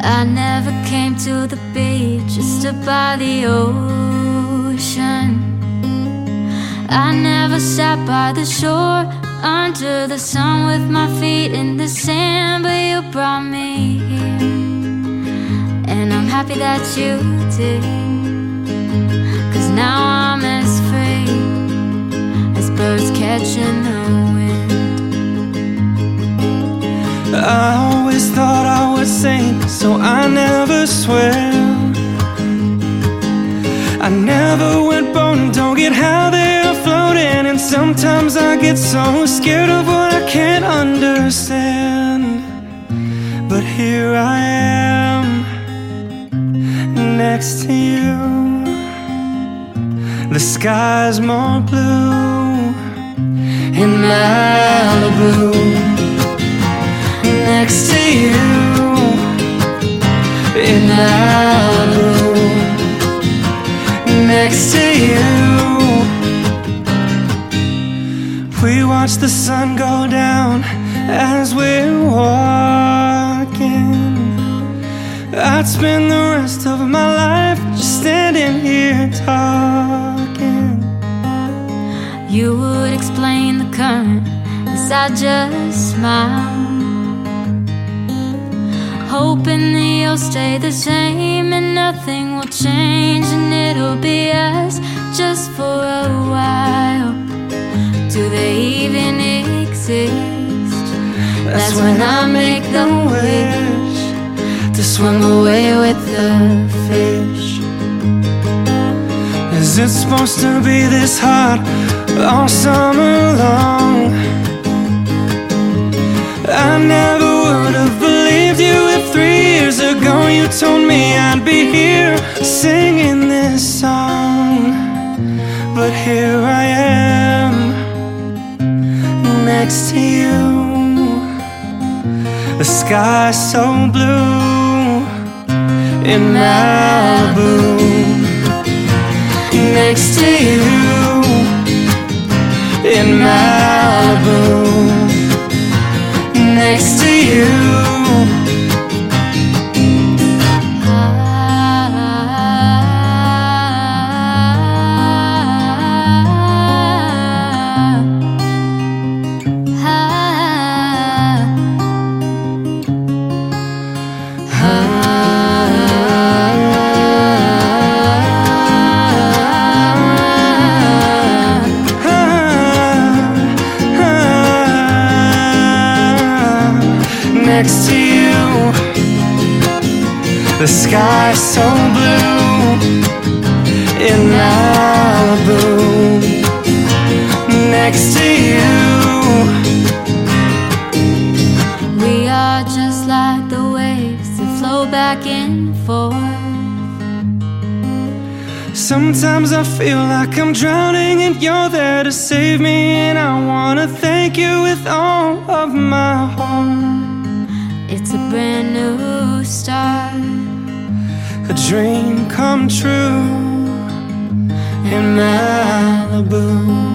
I never came to the beach just to by the ocean. I never sat by the shore under the sun with my feet in the sand, but you brought me here, and I'm happy that you did, 'cause now I'm as free as birds catching the wind. I always thought I would sink, so I never swam. I never went boating, don't get how they're floating. And sometimes I get so scared of what I can't understand. But here I am, next to you. The sky's more blue in Malibu. Next to you in Malibu. Next to you. We watch the sun go down as we're walking. I'd spend the rest of my life just standing here talking. You would explain the current as I just smile, hoping that you'll stay the same and nothing will change, and it'll be us just for a while. Do they even exist? That's when I make the wish to swim away with the fish. Is it supposed to be this hot all summer long? I never would have believed you if 3 years ago you told me I'd be here singing this song. But here I am, next to you. The sky's so blue in Malibu. Next to you in Malibu. Next to you. Next to you, the sky's so blue in Malibu. Next to you. We are just like the waves that flow back and forth. Sometimes I feel like I'm drowning and you're there to save me, and I wanna thank you with all of my heart. It's a brand new start, A dream come true in Malibu.